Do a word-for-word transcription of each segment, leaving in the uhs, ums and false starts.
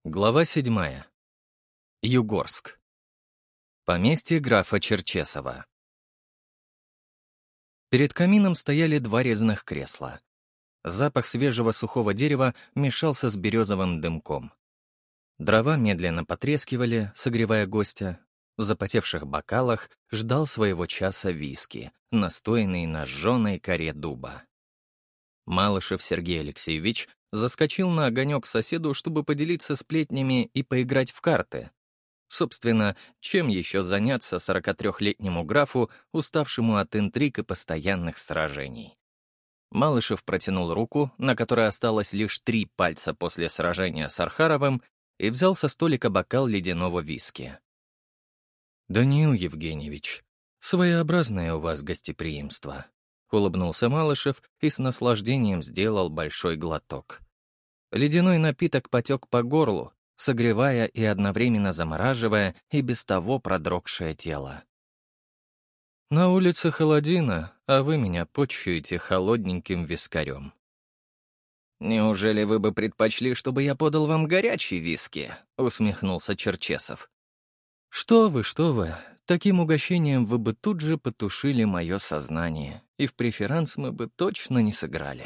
Глава седьмая. Югорск. Поместье графа Черчесова. Перед камином стояли два резных кресла. Запах свежего сухого дерева мешался с березовым дымком. Дрова медленно потрескивали, согревая гостя. В запотевших бокалах ждал своего часа виски, настоянный на жженой коре дуба. Малышев Сергей Алексеевич заскочил на огонек к соседу, чтобы поделиться сплетнями и поиграть в карты. Собственно, чем еще заняться сорокатрёхлетнему графу, уставшему от интриг и постоянных сражений? Малышев протянул руку, на которой осталось лишь три пальца после сражения с Архаровым, и взял со столика бокал ледяного виски. «Даниил Евгеньевич, своеобразное у вас гостеприимство», — улыбнулся Малышев и с наслаждением сделал большой глоток. Ледяной напиток потек по горлу, согревая и одновременно замораживая и без того продрогшее тело. «На улице холодина, а вы меня почуете холодненьким вискарем». «Неужели вы бы предпочли, чтобы я подал вам горячий виски?» — усмехнулся Черчесов. «Что вы, что вы, таким угощением вы бы тут же потушили мое сознание, и в преферанс мы бы точно не сыграли».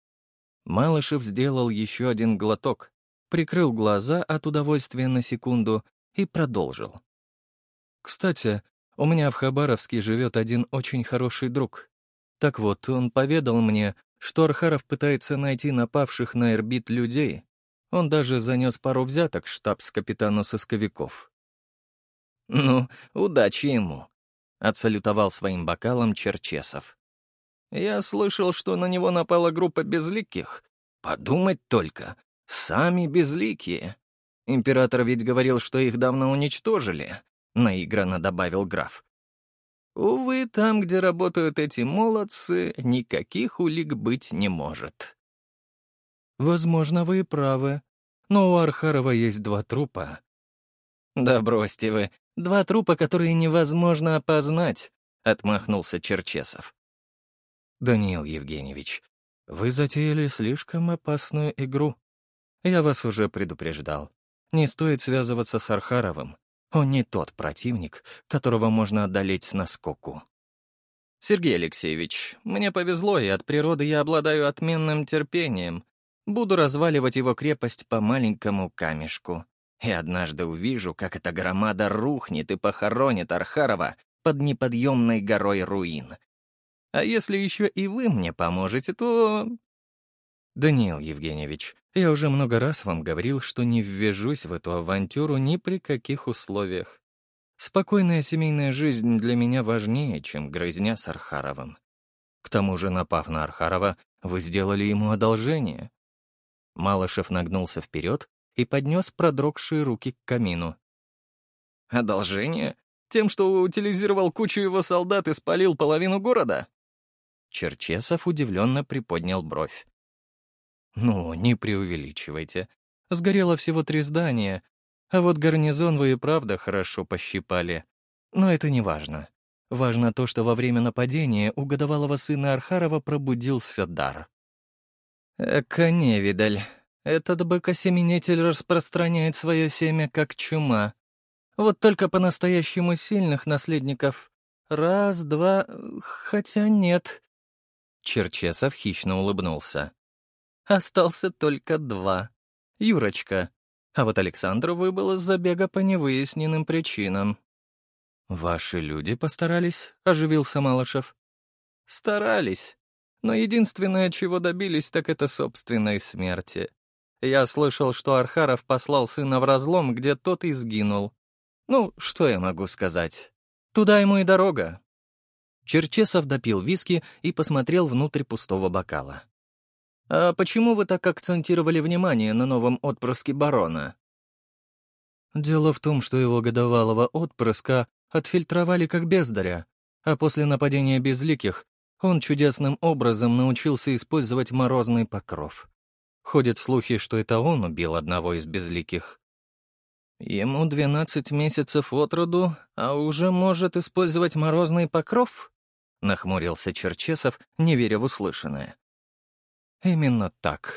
Малышев сделал еще один глоток, прикрыл глаза от удовольствия на секунду и продолжил. «Кстати, у меня в Хабаровске живет один очень хороший друг. Так вот, он поведал мне, что Архаров пытается найти напавших на Ирбит людей. Он даже занес пару взяток штабс-капитану сысковиков». «Ну, удачи ему», — отсалютовал своим бокалом Черчесов. «Я слышал, что на него напала группа безликих. Подумать только, сами безликие. Император ведь говорил, что их давно уничтожили», — наигранно добавил граф. «Увы, там, где работают эти молодцы, никаких улик быть не может». «Возможно, вы и правы, но у Архарова есть два трупа». «Да бросьте вы, два трупа, которые невозможно опознать», — отмахнулся Черчесов. «Даниил Евгеньевич, вы затеяли слишком опасную игру. Я вас уже предупреждал. Не стоит связываться с Архаровым. Он не тот противник, которого можно одолеть с наскоку». «Сергей Алексеевич, мне повезло, и от природы я обладаю отменным терпением. Буду разваливать его крепость по маленькому камешку. И однажды увижу, как эта громада рухнет и похоронит Архарова под неподъемной горой руин. А если еще и вы мне поможете, то...» «Даниил Евгеньевич, я уже много раз вам говорил, что не ввяжусь в эту авантюру ни при каких условиях. Спокойная семейная жизнь для меня важнее, чем грызня с Архаровым. К тому же, напав на Архарова, вы сделали ему одолжение». Малышев нагнулся вперед и поднес продрогшие руки к камину. «Одолжение? Тем, что утилизировал кучу его солдат и спалил половину города?» Черчесов удивленно приподнял бровь. «Ну, не преувеличивайте. Сгорело всего три здания, а вот гарнизон вы и правда хорошо пощипали. Но это не важно. Важно то, что во время нападения у годовалого сына Архарова пробудился дар». «Эка невидаль. Этот быкосеменитель распространяет свое семя как чума. Вот только по-настоящему сильных наследников. Раз, два, хотя нет». Черчесов хищно улыбнулся. «Остался только два. Юрочка. А вот Александру выбыл из забега по невыясненным причинам». «Ваши люди постарались?» — оживился Малышев. «Старались. Но единственное, чего добились, так это собственной смерти. Я слышал, что Архаров послал сына в разлом, где тот и сгинул. Ну, что я могу сказать? Туда ему и дорога». Черчесов допил виски и посмотрел внутрь пустого бокала. «А почему вы так акцентировали внимание на новом отпрыске барона?» «Дело в том, что его годовалого отпрыска отфильтровали как бездаря, а после нападения безликих он чудесным образом научился использовать морозный покров. Ходят слухи, что это он убил одного из безликих». «Ему двенадцать месяцев от роду, а уже может использовать морозный покров?» — нахмурился Черчесов, не веря в услышанное. «Именно так.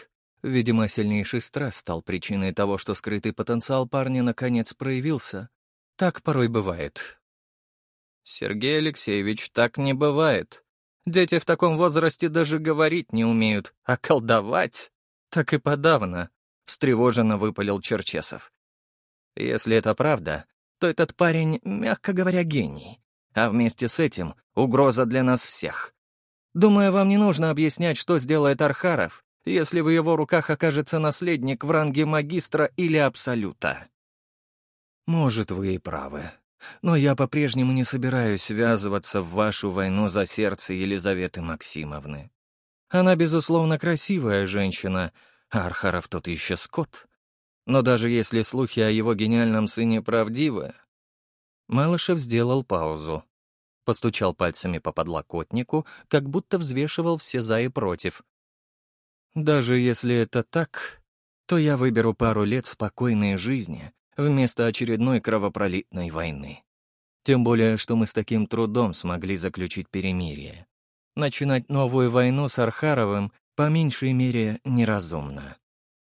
Видимо, сильнейший стресс стал причиной того, что скрытый потенциал парня наконец проявился. Так порой бывает. Сергей Алексеевич, так не бывает. Дети в таком возрасте даже говорить не умеют, а колдовать — так и подавно, — встревоженно выпалил Черчесов. Если это правда, то этот парень, мягко говоря, гений, а вместе с этим угроза для нас всех. Думаю, вам не нужно объяснять, что сделает Архаров, если в его руках окажется наследник в ранге магистра или абсолюта. Может, вы и правы. Но я по-прежнему не собираюсь ввязываться в вашу войну за сердце Елизаветы Максимовны. Она, безусловно, красивая женщина, а Архаров тот еще скот. Но даже если слухи о его гениальном сыне правдивы... Малышев сделал паузу. Постучал пальцами по подлокотнику, как будто взвешивал все за и против. Даже если это так, то я выберу пару лет спокойной жизни вместо очередной кровопролитной войны. Тем более, что мы с таким трудом смогли заключить перемирие. Начинать новую войну с Архаровым по меньшей мере неразумно.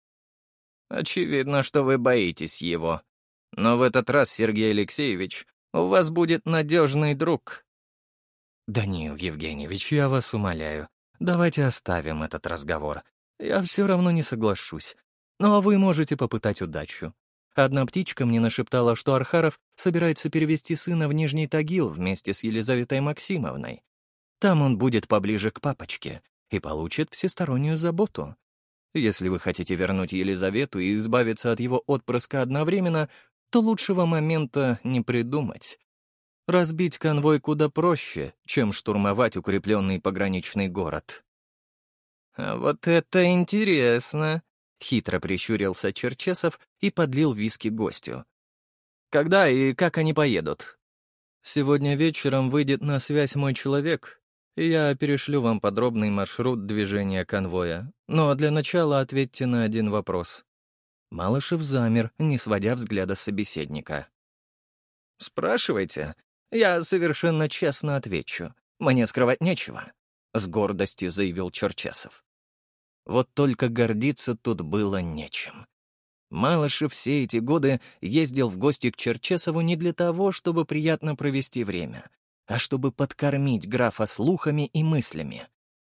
Очевидно, что вы боитесь его. Но в этот раз, Сергей Алексеевич, у вас будет надежный друг. Даниил Евгеньевич, я вас умоляю, давайте оставим этот разговор. Я все равно не соглашусь. Ну а вы можете попытать удачу. Одна птичка мне нашептала, что Архаров собирается перевести сына в Нижний Тагил вместе с Елизаветой Максимовной. Там он будет поближе к папочке и получит всестороннюю заботу. Если вы хотите вернуть Елизавету и избавиться от его отпрыска одновременно, то лучшего момента не придумать. Разбить конвой куда проще, чем штурмовать укрепленный пограничный город. А вот это интересно. Хитро прищурился Черчесов и подлил виски гостю. «Когда и как они поедут?» «Сегодня вечером выйдет на связь мой человек, и я перешлю вам подробный маршрут движения конвоя. Но для начала ответьте на один вопрос». Малышев замер, не сводя взгляда с собеседника. «Спрашивайте. Я совершенно честно отвечу. Мне скрывать нечего», — с гордостью заявил Черчесов. Вот только гордиться тут было нечем. Малышев все эти годы ездил в гости к Черчесову не для того, чтобы приятно провести время, а чтобы подкормить графа слухами и мыслями.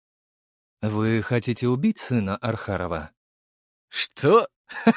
«Вы хотите убить сына Архарова?» «Что?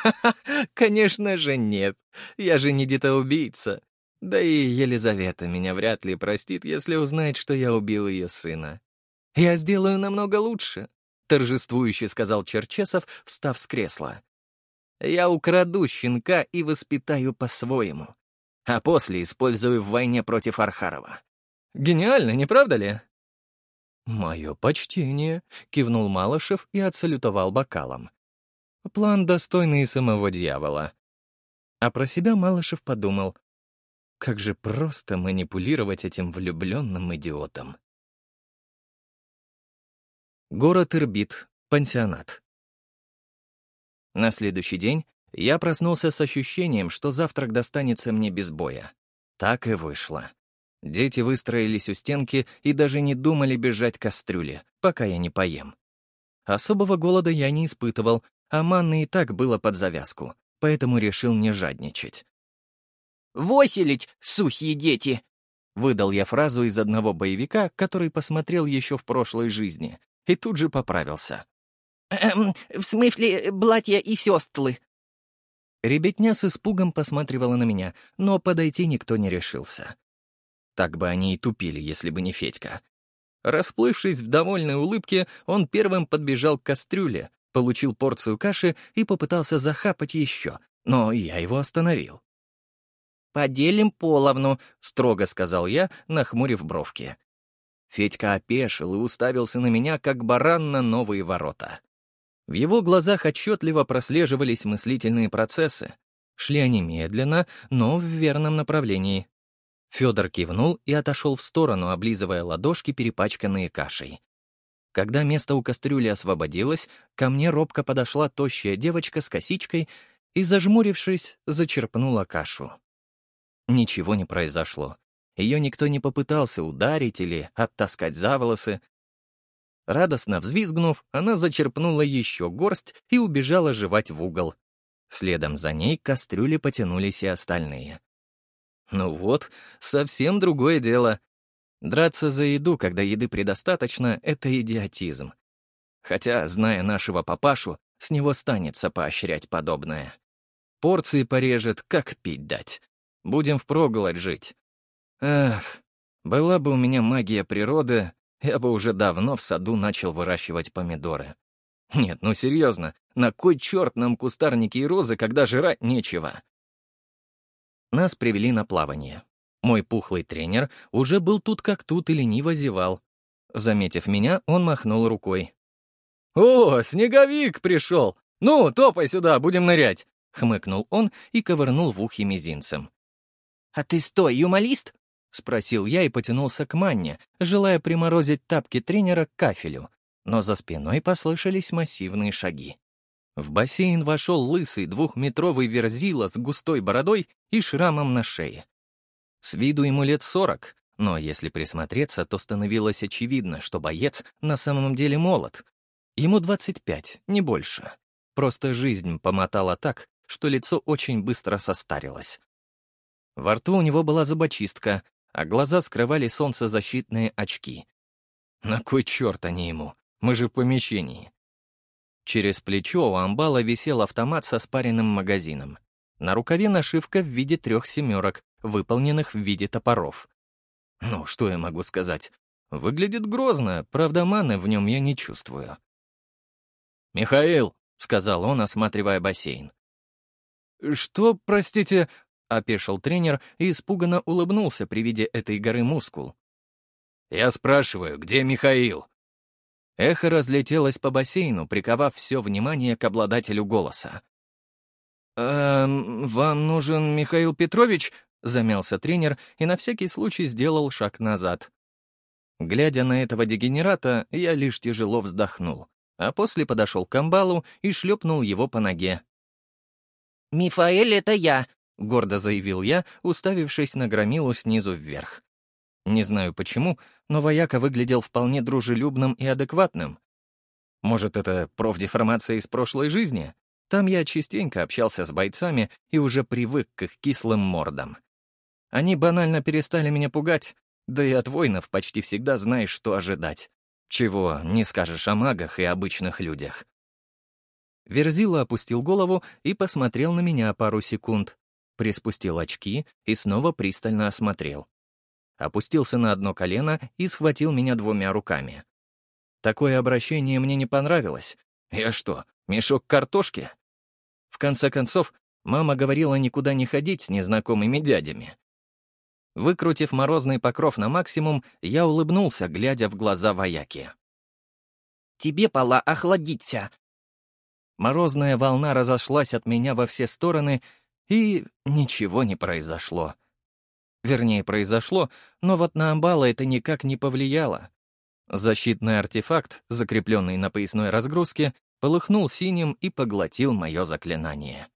Конечно же нет. Я же не детоубийца. Да и Елизавета меня вряд ли простит, если узнает, что я убил ее сына. Я сделаю намного лучше», — торжествующе сказал Черчесов, встав с кресла. «Я украду щенка и воспитаю по-своему, а после использую в войне против Архарова. Гениально, не правда ли?» «Мое почтение», — кивнул Малышев и отсалютовал бокалом. «План, достойный самого дьявола». А про себя Малышев подумал, как же просто манипулировать этим влюбленным идиотом. Город Ирбит, пансионат. На следующий день я проснулся с ощущением, что завтрак достанется мне без боя. Так и вышло. Дети выстроились у стенки и даже не думали бежать к кастрюле, пока я не поем. Особого голода я не испытывал, а манны и так было под завязку, поэтому решил не жадничать. «Воселить, сухие дети!» — выдал я фразу из одного боевика, который посмотрел еще в прошлой жизни, и тут же поправился. «Эм, в смысле, братья и сестры?» Ребятня с испугом посматривала на меня, но подойти никто не решился. Так бы они и тупили, если бы не Федька. Расплывшись в довольной улыбке, он первым подбежал к кастрюле, получил порцию каши и попытался захапать еще, но я его остановил. «Поделим половну», — строго сказал я, нахмурив бровки. Федька опешил и уставился на меня, как баран на новые ворота. В его глазах отчетливо прослеживались мыслительные процессы. Шли они медленно, но в верном направлении. Федор кивнул и отошел в сторону, облизывая ладошки, перепачканные кашей. Когда место у кастрюли освободилось, ко мне робко подошла тощая девочка с косичкой и, зажмурившись, зачерпнула кашу. Ничего не произошло. Ее никто не попытался ударить или оттаскать за волосы. Радостно взвизгнув, она зачерпнула еще горсть и убежала жевать в угол. Следом за ней к кастрюле потянулись и остальные. Ну вот, совсем другое дело. Драться за еду, когда еды предостаточно, — это идиотизм. Хотя, зная нашего папашу, с него станется поощрять подобное. Порции порежет, как пить дать. Будем впроголодь жить. Эх, была бы у меня магия природы, я бы уже давно в саду начал выращивать помидоры. Нет, ну серьезно, на кой черт нам кустарники и розы, когда жрать нечего? Нас привели на плавание. Мой пухлый тренер уже был тут как тут и лениво зевал. Заметив меня, он махнул рукой. «О, снеговик пришел! Ну, топай сюда, будем нырять!» — хмыкнул он и ковырнул в ухе мизинцем. «А ты стой, юмалист?» — спросил я и потянулся к Манне, желая приморозить тапки тренера к кафелю, но за спиной послышались массивные шаги. В бассейн вошел лысый двухметровый верзила с густой бородой и шрамом на шее. С виду ему лет сорок, но если присмотреться, то становилось очевидно, что боец на самом деле молод. Ему двадцать пять, не больше. Просто жизнь помотала так, что лицо очень быстро состарилось. Во рту у него была зубочистка, а глаза скрывали солнцезащитные очки. На кой черт они ему? Мы же в помещении. Через плечо у амбала висел автомат со спаренным магазином. На рукаве нашивка в виде трех семерок, выполненных в виде топоров. Ну, что я могу сказать? Выглядит грозно, правда, маны в нем я не чувствую. «Михаил», — сказал он, осматривая бассейн. «Что, простите?» — опешил тренер и испуганно улыбнулся при виде этой горы мускул. «Я спрашиваю, где Михаил?» Эхо разлетелось по бассейну, приковав все внимание к обладателю голоса. «Эм, вам нужен Михаил Петрович?» — замялся тренер и на всякий случай сделал шаг назад. Глядя на этого дегенерата, я лишь тяжело вздохнул, а после подошел к амбалу и шлепнул его по ноге. «Мифаэль, это я!» — гордо заявил я, уставившись на громилу снизу вверх. Не знаю почему, но вояка выглядел вполне дружелюбным и адекватным. Может, это профдеформация из прошлой жизни? Там я частенько общался с бойцами и уже привык к их кислым мордам. Они банально перестали меня пугать, да и от воинов почти всегда знаешь, что ожидать. Чего не скажешь о магах и обычных людях. Верзила опустил голову и посмотрел на меня пару секунд, приспустил очки и снова пристально осмотрел. Опустился на одно колено и схватил меня двумя руками. Такое обращение мне не понравилось. Я что, мешок картошки? В конце концов, мама говорила никуда не ходить с незнакомыми дядями. Выкрутив морозный покров на максимум, я улыбнулся, глядя в глаза вояки. «Тебе пора охладиться». Морозная волна разошлась от меня во все стороны, и ничего не произошло. Вернее, произошло, но вот на амбала это никак не повлияло. Защитный артефакт, закрепленный на поясной разгрузке, полыхнул синим и поглотил мое заклинание.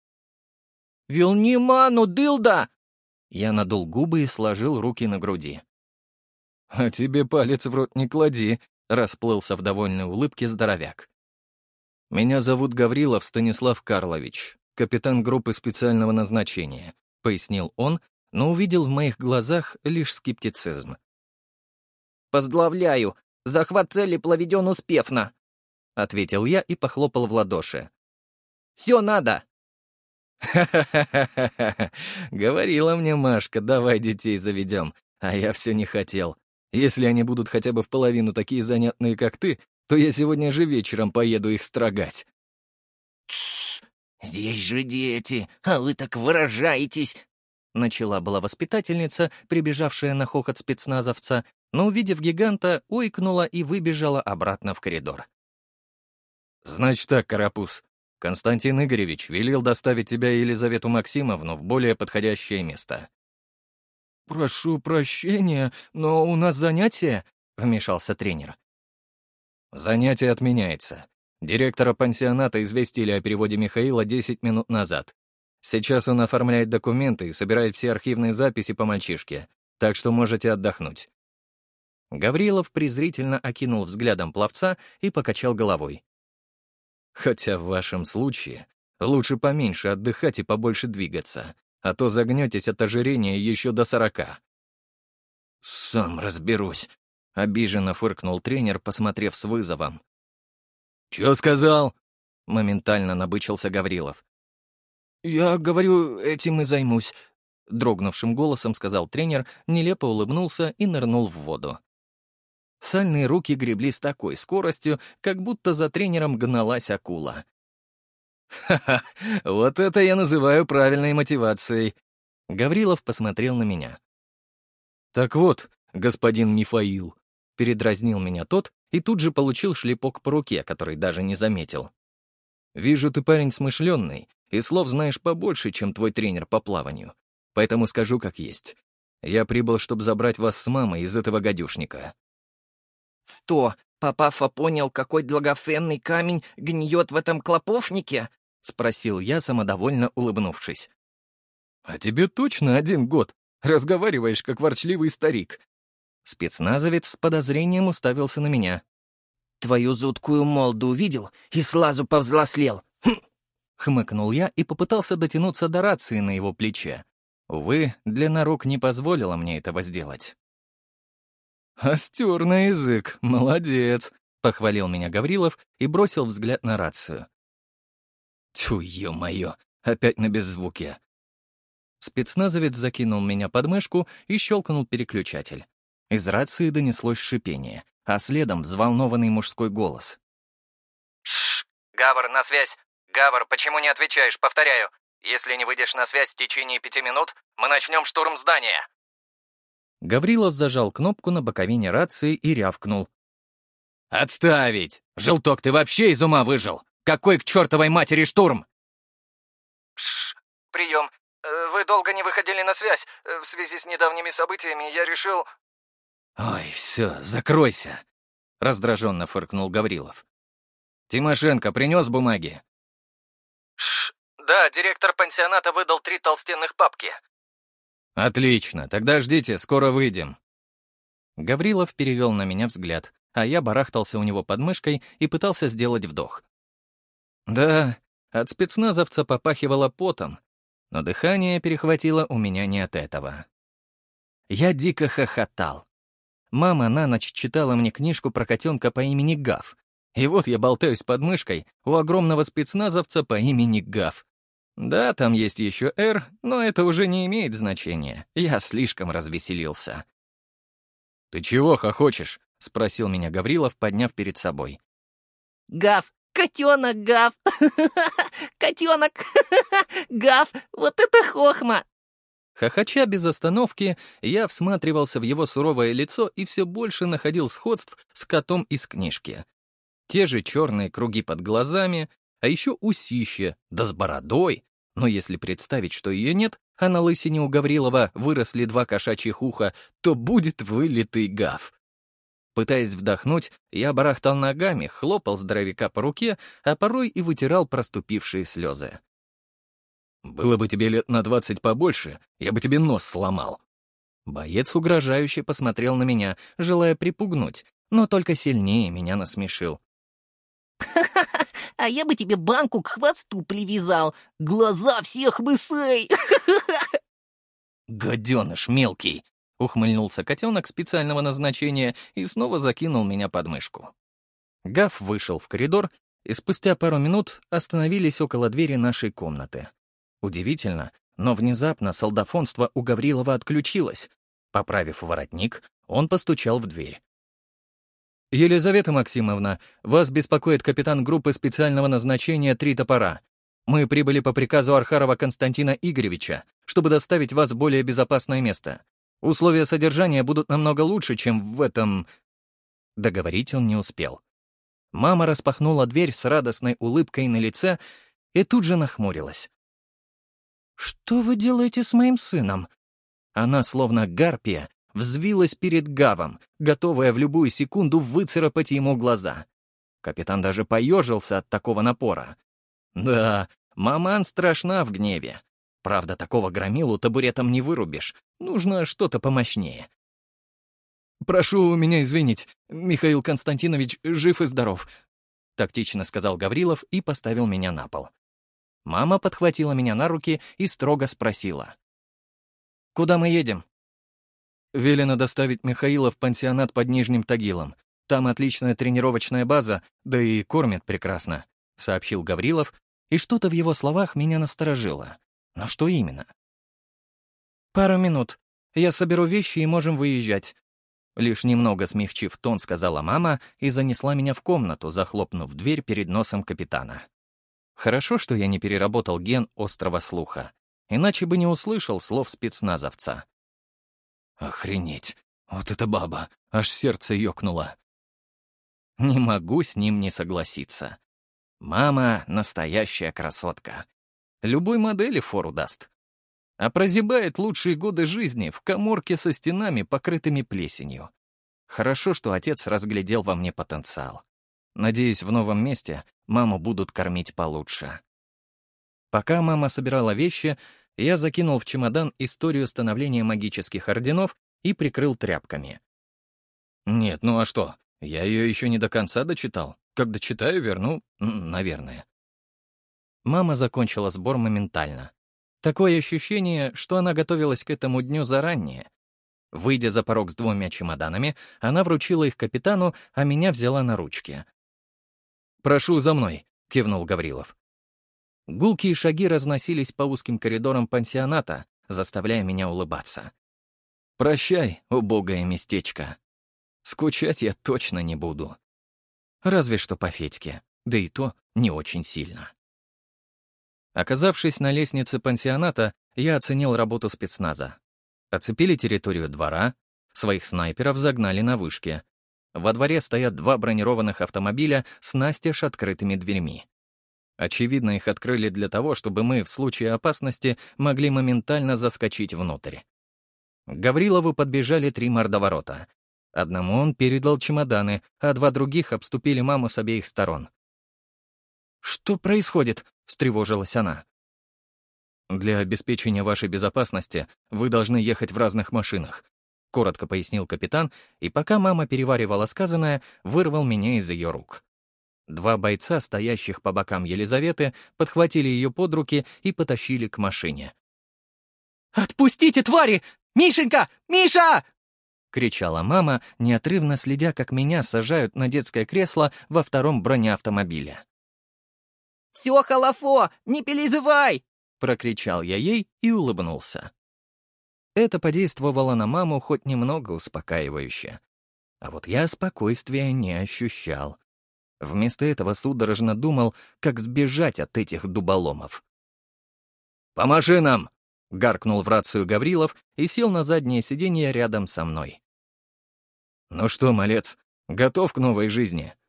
«Верни ману, дылда!» Я надул губы и сложил руки на груди. «А тебе палец в рот не клади», — расплылся в довольной улыбке здоровяк. «Меня зовут Гаврилов Станислав Карлович, капитан группы специального назначения», — пояснил он, но увидел в моих глазах лишь скептицизм. «Поздравляю! Захват цели проведен успешно!» — ответил я и похлопал в ладоши. «Все надо!» «Ха-ха-ха-ха-ха! Говорила мне Машка, давай детей заведем, а я все не хотел. Если они будут хотя бы в половину такие занятные, как ты, то я сегодня же вечером поеду их строгать». «Тссс! Здесь же дети, а вы так выражаетесь!» Начала была воспитательница, прибежавшая на хохот спецназовца, но, увидев гиганта, ойкнула и выбежала обратно в коридор. «Значит так, Карапуз, Константин Игоревич велел доставить тебя и Елизавету Максимовну в более подходящее место». «Прошу прощения, но у нас занятие», — вмешался тренер. «Занятие отменяется. Директора пансионата известили о переводе Михаила десять минут назад. Сейчас он оформляет документы и собирает все архивные записи по мальчишке, так что можете отдохнуть». Гаврилов презрительно окинул взглядом пловца и покачал головой. «Хотя в вашем случае лучше поменьше отдыхать и побольше двигаться, а то загнетесь от ожирения еще до сорока». «Сам разберусь», — обиженно фыркнул тренер, посмотрев с вызовом. «Чё сказал?» — моментально набычился Гаврилов. «Я говорю, этим и займусь», — дрогнувшим голосом сказал тренер, нелепо улыбнулся и нырнул в воду. Сальные руки гребли с такой скоростью, как будто за тренером гналась акула. «Ха-ха, вот это я называю правильной мотивацией!» Гаврилов посмотрел на меня. «Так вот, господин Мифаил», — передразнил меня тот и тут же получил шлепок по руке, который даже не заметил. «Вижу, ты парень смышленный, и слов знаешь побольше, чем твой тренер по плаванию. Поэтому скажу как есть. Я прибыл, чтобы забрать вас с мамой из этого гадюшника». «Что, папафа понял, какой драгоценный камень гниет в этом клоповнике?» — спросил я, самодовольно улыбнувшись. «А тебе точно один год? Разговариваешь, как ворчливый старик». Спецназовец с подозрением уставился на меня. «Твою жуткую молду увидел и сразу повзрослел. Хм!» Хмыкнул я и попытался дотянуться до рации на его плече. Увы, длина рук не позволила мне этого сделать. «Остер на язык, молодец», — похвалил меня Гаврилов и бросил взгляд на рацию. «Тьфу, ё-моё, опять на беззвуке». Спецназовец закинул меня под мышку и щелкнул переключатель. Из рации донеслось шипение, а следом взволнованный мужской голос. «Шш! Гавр, на связь! Гавр, почему не отвечаешь? Повторяю, если не выйдешь на связь в течение пяти минут, мы начнем штурм здания!» Гаврилов зажал кнопку на боковине рации и рявкнул. «Отставить! Желток, ты вообще из ума выжил! Какой к чертовой матери штурм?» «Шш! Прием! Вы долго не выходили на связь. В связи с недавними событиями я решил...» «Ой, все, закройся!» — раздраженно фыркнул Гаврилов. «Тимошенко принес бумаги?» «Шш! Да, директор пансионата выдал три толстенных папки». «Отлично, тогда ждите, скоро выйдем». Гаврилов перевел на меня взгляд, а я барахтался у него под мышкой и пытался сделать вдох. Да, от спецназовца попахивало потом, но дыхание перехватило у меня не от этого. Я дико хохотал. Мама на ночь читала мне книжку про котенка по имени Гав, и вот я болтаюсь под мышкой у огромного спецназовца по имени Гав. Да, там есть еще «Р», но это уже не имеет значения. Я слишком развеселился. «Ты чего хохочешь?» — спросил меня Гаврилов, подняв перед собой. «Гав! Котенок, Гав! Котенок! Гав! Вот это хохма!» Хохоча без остановки, я всматривался в его суровое лицо и все больше находил сходств с котом из книжки. Те же черные круги под глазами, а еще усище, да с бородой. Но если представить, что ее нет, а на лысине у Гаврилова выросли два кошачьих уха, то будет вылитый Гав. Пытаясь вдохнуть, я барахтал ногами, хлопал здоровяка по руке, а порой и вытирал проступившие слезы. «Было бы тебе лет на двадцать побольше, я бы тебе нос сломал». Боец угрожающе посмотрел на меня, желая припугнуть, но только сильнее меня насмешил. «Ха-ха-ха! А я бы тебе банку к хвосту привязал! Глаза всех мысей!» «Гаденыш мелкий!» — ухмыльнулся котенок специального назначения и снова закинул меня под мышку. Гав вышел в коридор, и спустя пару минут остановились около двери нашей комнаты. Удивительно, но внезапно солдафонство у Гаврилова отключилось. Поправив воротник, он постучал в дверь. «Елизавета Максимовна, вас беспокоит капитан группы специального назначения «Три топора». Мы прибыли по приказу Архарова Константина Игоревича, чтобы доставить вас в более безопасное место. Условия содержания будут намного лучше, чем в этом...» Договорить он не успел. Мама распахнула дверь с радостной улыбкой на лице и тут же нахмурилась. «Что вы делаете с моим сыном?» Она, словно гарпия, взвилась перед Гавом, готовая в любую секунду выцарапать ему глаза. Капитан даже поежился от такого напора. Да, маман страшна в гневе. Правда, такого громилу табуретом не вырубишь. Нужно что-то помощнее. «Прошу меня извинить, Михаил Константинович жив и здоров», — тактично сказал Гаврилов и поставил меня на пол. Мама подхватила меня на руки и строго спросила. «Куда мы едем?» «Велено доставить Михаила в пансионат под Нижним Тагилом. Там отличная тренировочная база, да и кормят прекрасно», — сообщил Гаврилов, и что-то в его словах меня насторожило. Но что именно? «Пару минут. Я соберу вещи и можем выезжать», — лишь немного смягчив тон, сказала мама и занесла меня в комнату, захлопнув дверь перед носом капитана. Хорошо, что я не переработал ген острого слуха, иначе бы не услышал слов спецназовца. «Охренеть! Вот эта баба! Аж сердце ёкнуло!» Не могу с ним не согласиться. Мама — настоящая красотка. Любой модели фору даст. А прозябает лучшие годы жизни в каморке со стенами, покрытыми плесенью. Хорошо, что отец разглядел во мне потенциал. Надеюсь, в новом месте маму будут кормить получше. Пока мама собирала вещи, я закинул в чемодан историю становления магических орденов и прикрыл тряпками. Нет, ну а что? Я ее еще не до конца дочитал. Как дочитаю, верну, наверное. Мама закончила сбор моментально. Такое ощущение, что она готовилась к этому дню заранее. Выйдя за порог с двумя чемоданами, она вручила их капитану, а меня взяла на ручки. «Прошу за мной», — кивнул Гаврилов. Гулкие шаги разносились по узким коридорам пансионата, заставляя меня улыбаться. «Прощай, убогое местечко. Скучать я точно не буду. Разве что по Федьке, да и то не очень сильно». Оказавшись на лестнице пансионата, я оценил работу спецназа. Оцепили территорию двора, своих снайперов загнали на вышке. Во дворе стоят два бронированных автомобиля с настежь открытыми дверьми. Очевидно, их открыли для того, чтобы мы в случае опасности могли моментально заскочить внутрь. К Гаврилову подбежали три мордоворота. Одному он передал чемоданы, а два других обступили маму с обеих сторон. «Что происходит?» — встревожилась она. «Для обеспечения вашей безопасности вы должны ехать в разных машинах», — коротко пояснил капитан, и пока мама переваривала сказанное, вырвал меня из ее рук. Два бойца, стоящих по бокам Елизаветы, подхватили ее под руки и потащили к машине. «Отпустите, твари! Мишенька! Миша!» — кричала мама, неотрывно следя, как меня сажают на детское кресло во втором бронеавтомобиле. «Все, халафо, не переживай!» — прокричал я ей и улыбнулся. Это подействовало на маму хоть немного успокаивающе. А вот я спокойствия не ощущал. Вместо этого судорожно думал, как сбежать от этих дуболомов. «По машинам!» — гаркнул в рацию Гаврилов и сел на заднее сиденье рядом со мной. «Ну что, малец, готов к новой жизни?»